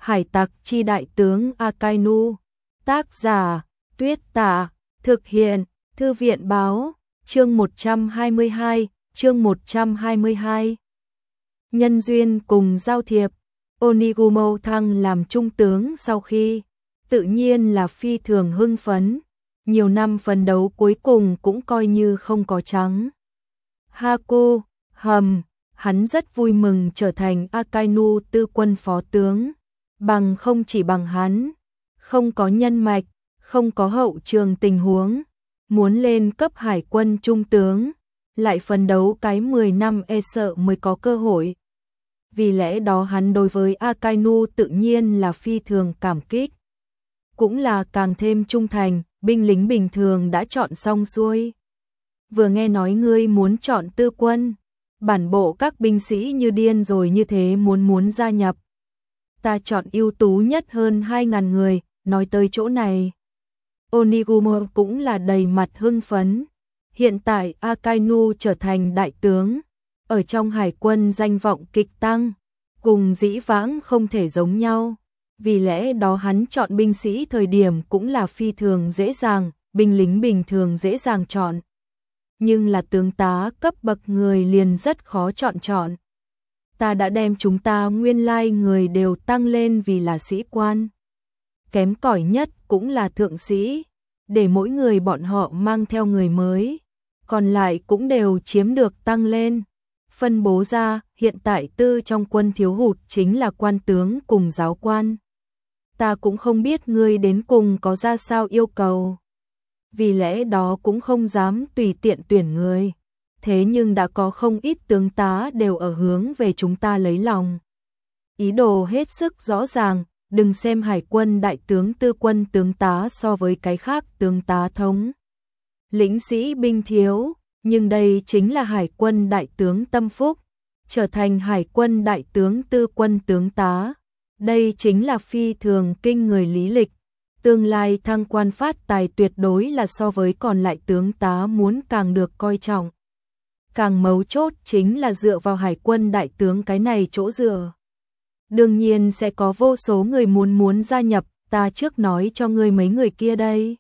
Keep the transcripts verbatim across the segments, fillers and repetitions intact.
Hải tặc chi đại tướng Akainu. Tác giả, Tuyết Tả. Thực hiện, Thư viện Báo. Chương một trăm hai mươi hai, chương một trăm hai mươi hai. Nhân duyên cùng giao thiệp. Onigumo thăng làm trung tướng sau khi, tự nhiên là phi thường hưng phấn. Nhiều năm phấn đấu cuối cùng cũng coi như không có trắng. Haku, hầm, hắn rất vui mừng trở thành Akainu tư quân phó tướng. Bằng không chỉ bằng hắn, không có nhân mạch, không có hậu trường tình huống, muốn lên cấp hải quân trung tướng, lại phấn đấu cái mười năm e sợ mới có cơ hội. Vì lẽ đó hắn đối với Akainu tự nhiên là phi thường cảm kích. Cũng là càng thêm trung thành, binh lính bình thường đã chọn xong xuôi. Vừa nghe nói ngươi muốn chọn tư quân, bản bộ các binh sĩ như điên rồi như thế muốn muốn gia nhập. Ta chọn ưu tú nhất hơn hai ngàn người, nói tới chỗ này. Onigumo cũng là đầy mặt hưng phấn. Hiện tại Akainu trở thành đại tướng, ở trong hải quân danh vọng kịch tăng, cùng dĩ vãng không thể giống nhau. Vì lẽ đó hắn chọn binh sĩ thời điểm cũng là phi thường dễ dàng, binh lính bình thường dễ dàng chọn. Nhưng là tướng tá cấp bậc người liền rất khó chọn chọn. Ta đã đem chúng ta nguyên lai người đều tăng lên vì là sĩ quan. Kém cỏi nhất cũng là thượng sĩ, để mỗi người bọn họ mang theo người mới, còn lại cũng đều chiếm được tăng lên. Phân bố ra, hiện tại tư trong quân thiếu hụt chính là quan tướng cùng giáo quan. Ta cũng không biết ngươi đến cùng có ra sao yêu cầu. Vì lẽ đó cũng không dám tùy tiện tuyển người. Thế nhưng đã có không ít tướng tá đều ở hướng về chúng ta lấy lòng. Ý đồ hết sức rõ ràng, đừng xem hải quân đại tướng tư quân tướng tá so với cái khác tướng tá thống. Lĩnh sĩ binh thiếu, nhưng đây chính là hải quân đại tướng tâm phúc, trở thành hải quân đại tướng tư quân tướng tá. Đây chính là phi thường kinh người lý lịch. Tương lai thăng quan phát tài tuyệt đối là so với còn lại tướng tá muốn càng được coi trọng. Càng mấu chốt chính là dựa vào hải quân đại tướng cái này chỗ dựa. Đương nhiên sẽ có vô số người muốn muốn gia nhập, ta trước nói cho ngươi mấy người kia đây.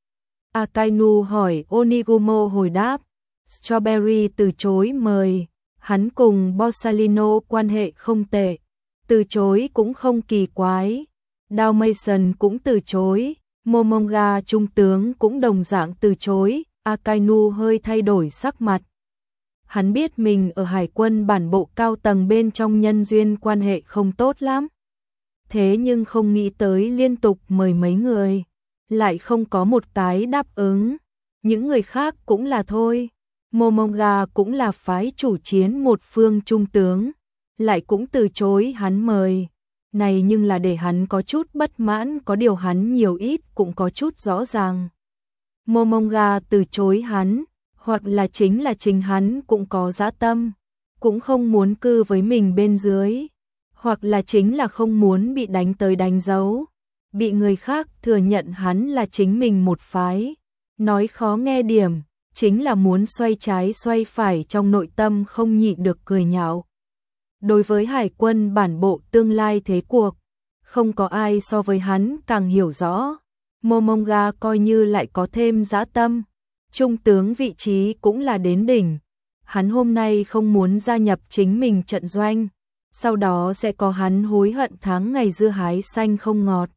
Akainu hỏi, Onigumo hồi đáp. Strawberry từ chối mời, hắn cùng Borsalino quan hệ không tệ, từ chối cũng không kỳ quái. Dalmatian cũng từ chối, Momonga trung tướng cũng đồng dạng từ chối. Akainu hơi thay đổi sắc mặt. Hắn biết mình ở hải quân bản bộ cao tầng bên trong nhân duyên quan hệ không tốt lắm. Thế nhưng không nghĩ tới liên tục mời mấy người, lại không có một cái đáp ứng. Những người khác cũng là thôi. Momonga cũng là phái chủ chiến một phương trung tướng, lại cũng từ chối hắn mời. Này nhưng là để hắn có chút bất mãn, có điều hắn nhiều ít cũng có chút rõ ràng. Momonga từ chối hắn, hoặc là chính là chính hắn cũng có dã tâm, cũng không muốn cư với mình bên dưới, hoặc là chính là không muốn bị đánh tới đánh dấu, bị người khác thừa nhận hắn là chính mình một phái. Nói khó nghe điểm, chính là muốn xoay trái xoay phải, trong nội tâm không nhịn được cười nhạo. Đối với hải quân bản bộ tương lai thế cuộc, không có ai so với hắn càng hiểu rõ. Momonga coi như lại có thêm dã tâm, trung tướng vị trí cũng là đến đỉnh. Hắn hôm nay không muốn gia nhập chính mình trận doanh, sau đó sẽ có hắn hối hận tháng ngày dưa hái xanh không ngọt.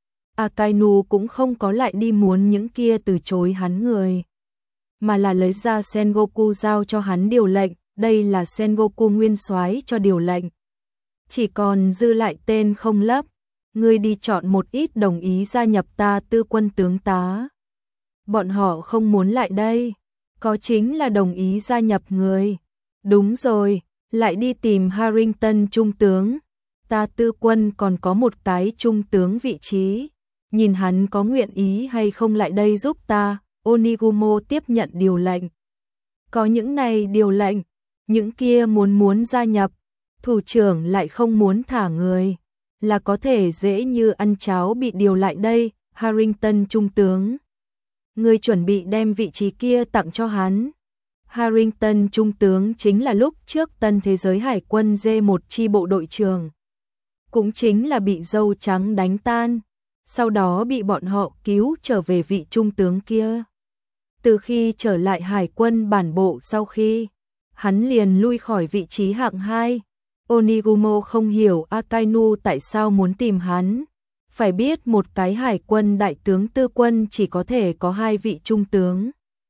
Akainu cũng không có lại đi muốn những kia từ chối hắn người, mà là lấy ra Sengoku giao cho hắn điều lệnh. Đây là Sengoku nguyên soái cho điều lệnh, chỉ còn dư lại tên không lấp. Ngươi đi chọn một ít đồng ý gia nhập ta tư quân tướng tá. Bọn họ không muốn lại đây, có chính là đồng ý gia nhập người. Đúng rồi, lại đi tìm Harrington trung tướng. Ta tư quân còn có một cái trung tướng vị trí, nhìn hắn có nguyện ý hay không lại đây giúp ta. Onigumo tiếp nhận điều lệnh. Có những này điều lệnh, những kia muốn muốn gia nhập, thủ trưởng lại không muốn thả người, là có thể dễ như ăn cháo bị điều lại đây. Harrington trung tướng, ngươi chuẩn bị đem vị trí kia tặng cho hắn. Harrington trung tướng chính là lúc trước Tân Thế Giới Hải quân D một chi bộ đội trưởng. cũng chính là bị dâu trắng đánh tan, sau đó bị bọn họ cứu trở về vị trung tướng kia. Từ khi trở lại hải quân bản bộ sau khi, hắn liền lui khỏi vị trí hạng hai. Onigumo không hiểu Akainu tại sao muốn tìm hắn. Phải biết một cái hải quân đại tướng tư quân chỉ có thể có hai vị trung tướng.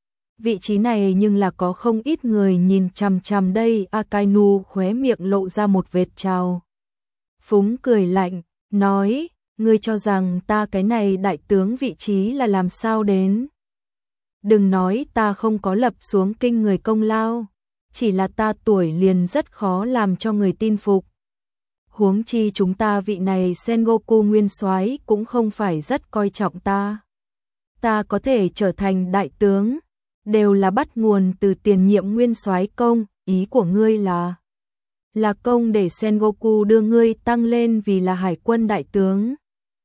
Vị trí này nhưng là có không ít người nhìn chằm chằm đây. Akainu khóe miệng lộ ra một vệt trào phúng cười lạnh, nói, ngươi cho rằng ta cái này đại tướng vị trí là làm sao đến. Đừng nói ta không có lập xuống kinh người công lao, chỉ là ta tuổi liền rất khó làm cho người tin phục. Huống chi chúng ta vị này Sengoku nguyên soái cũng không phải rất coi trọng ta. Ta có thể trở thành đại tướng, đều là bắt nguồn từ tiền nhiệm nguyên soái công, ý của ngươi là là công để Sengoku đưa ngươi tăng lên vì là hải quân đại tướng.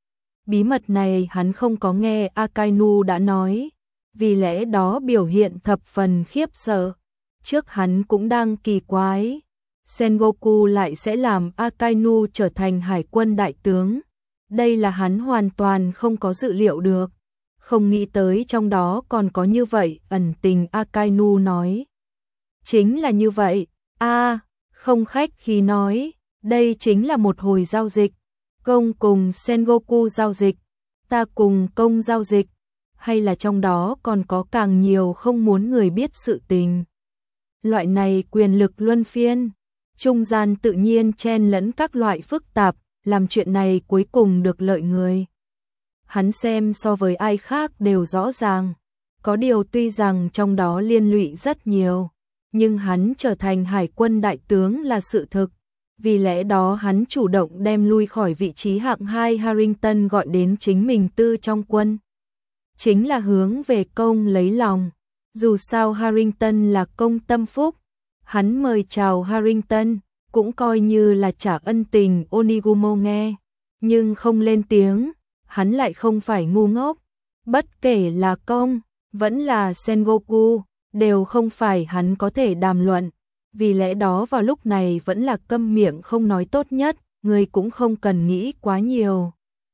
Bí mật này hắn không có nghe Akainu đã nói, vì lẽ đó biểu hiện thập phần khiếp sợ. Trước hắn cũng đang kỳ quái, Sengoku lại sẽ làm Akainu trở thành hải quân đại tướng. Đây là hắn hoàn toàn không có dự liệu được, không nghĩ tới trong đó còn có như vậy ẩn tình. Akainu nói, chính là như vậy, a à, không khách khí nói, đây chính là một hồi giao dịch, công cùng Sengoku giao dịch, ta cùng công giao dịch, hay là trong đó còn có càng nhiều không muốn người biết sự tình. Loại này quyền lực luân phiên, trung gian tự nhiên chen lẫn các loại phức tạp, làm chuyện này cuối cùng được lợi người. Hắn xem so với ai khác đều rõ ràng, có điều tuy rằng trong đó liên lụy rất nhiều, nhưng hắn trở thành hải quân đại tướng là sự thực. Vì lẽ đó hắn chủ động đem lui khỏi vị trí hạng hai Harrington gọi đến chính mình tư trong quân. Chính là hướng về công lấy lòng. Dù sao Harrington là công tâm phúc, hắn mời chào Harrington, cũng coi như là trả ân tình. Onigumo nghe, nhưng không lên tiếng, hắn lại không phải ngu ngốc. Bất kể là công, vẫn là Sengoku, đều không phải hắn có thể đàm luận. Vì lẽ đó vào lúc này vẫn là câm miệng không nói tốt nhất, người cũng không cần nghĩ quá nhiều.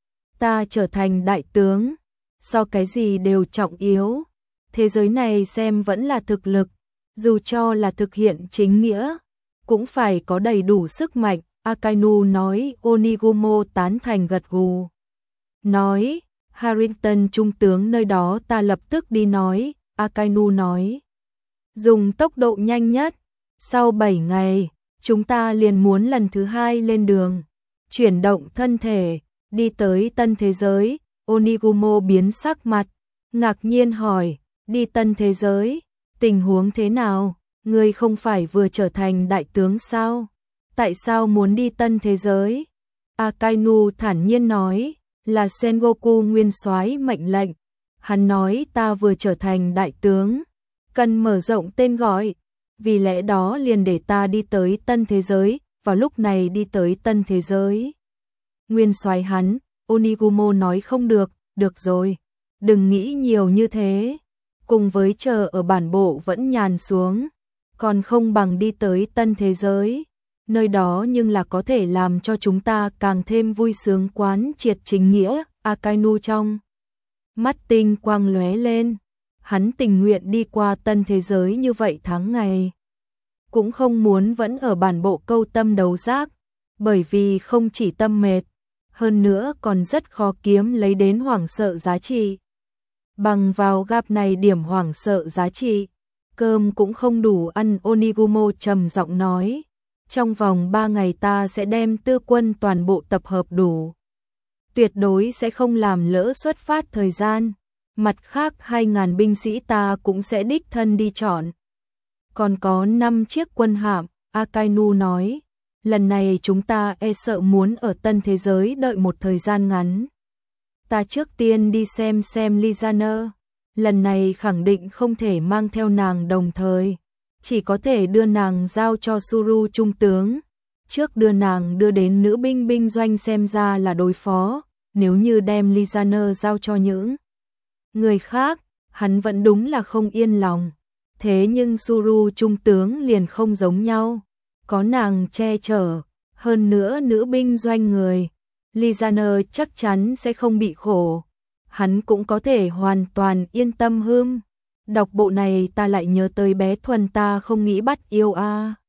Ta trở thành đại tướng, so cái gì đều trọng yếu. Thế giới này xem vẫn là thực lực, dù cho là thực hiện chính nghĩa, cũng phải có đầy đủ sức mạnh. Akainu nói. Onigumo tán thành gật gù. Nói, Harrington trung tướng nơi đó ta lập tức đi nói. Akainu nói, dùng tốc độ nhanh nhất. Sau bảy ngày, chúng ta liền muốn lần thứ hai lên đường, chuyển động thân thể, đi tới tân thế giới. Onigumo biến sắc mặt, ngạc nhiên hỏi, đi tân thế giới, tình huống thế nào? Ngươi không phải vừa trở thành đại tướng sao? Tại sao muốn đi tân thế giới? Akainu thản nhiên nói, là Sengoku nguyên soái mệnh lệnh. Hắn nói ta vừa trở thành đại tướng, cần mở rộng tên gọi. Vì lẽ đó liền để ta đi tới tân thế giới, vào lúc này đi tới tân thế giới. Nguyên soái hắn, Onigumo nói không được, được rồi, đừng nghĩ nhiều như thế, cùng với chờ ở bản bộ vẫn nhàn xuống, còn không bằng đi tới tân thế giới, nơi đó nhưng là có thể làm cho chúng ta càng thêm vui sướng quán triệt chính nghĩa. Akainu trong mắt tinh quang lóe lên. Hắn tình nguyện đi qua tân thế giới như vậy tháng ngày, cũng không muốn vẫn ở bản bộ câu tâm đấu giác, bởi vì không chỉ tâm mệt, hơn nữa còn rất khó kiếm lấy đến hoảng sợ giá trị. Bằng vào gap này điểm hoảng sợ giá trị, cơm cũng không đủ ăn. Onigumo trầm giọng nói, trong vòng ba ngày ta sẽ đem tư quân toàn bộ tập hợp đủ, tuyệt đối sẽ không làm lỡ xuất phát thời gian. Mặt khác hai ngàn binh sĩ ta cũng sẽ đích thân đi chọn. Còn có năm chiếc quân hạm. Akainu nói, lần này chúng ta e sợ muốn ở tân thế giới đợi một thời gian ngắn. Ta trước tiên đi xem xem Lizana, lần này khẳng định không thể mang theo nàng đồng thời, chỉ có thể đưa nàng giao cho Suru trung tướng. Trước đưa nàng đưa đến nữ binh binh doanh xem ra là đối phó, nếu như đem Lizana giao cho những người khác, hắn vẫn đúng là không yên lòng. Thế nhưng Suru trung tướng liền không giống nhau, có nàng che chở, Hơn nữa nữ binh doanh người, Lizaner chắc chắn sẽ không bị khổ. Hắn cũng có thể hoàn toàn yên tâm hưm. Đọc bộ này ta lại nhớ tới bé Thuần ta không nghĩ bắt yêu a.